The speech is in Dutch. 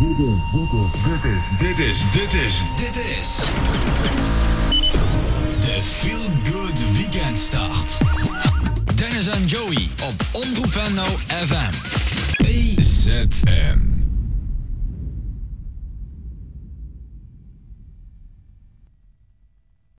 Dit is de Feel Good Weekendstart. Dennis en Joey op Omroep Venlo FM. PZM.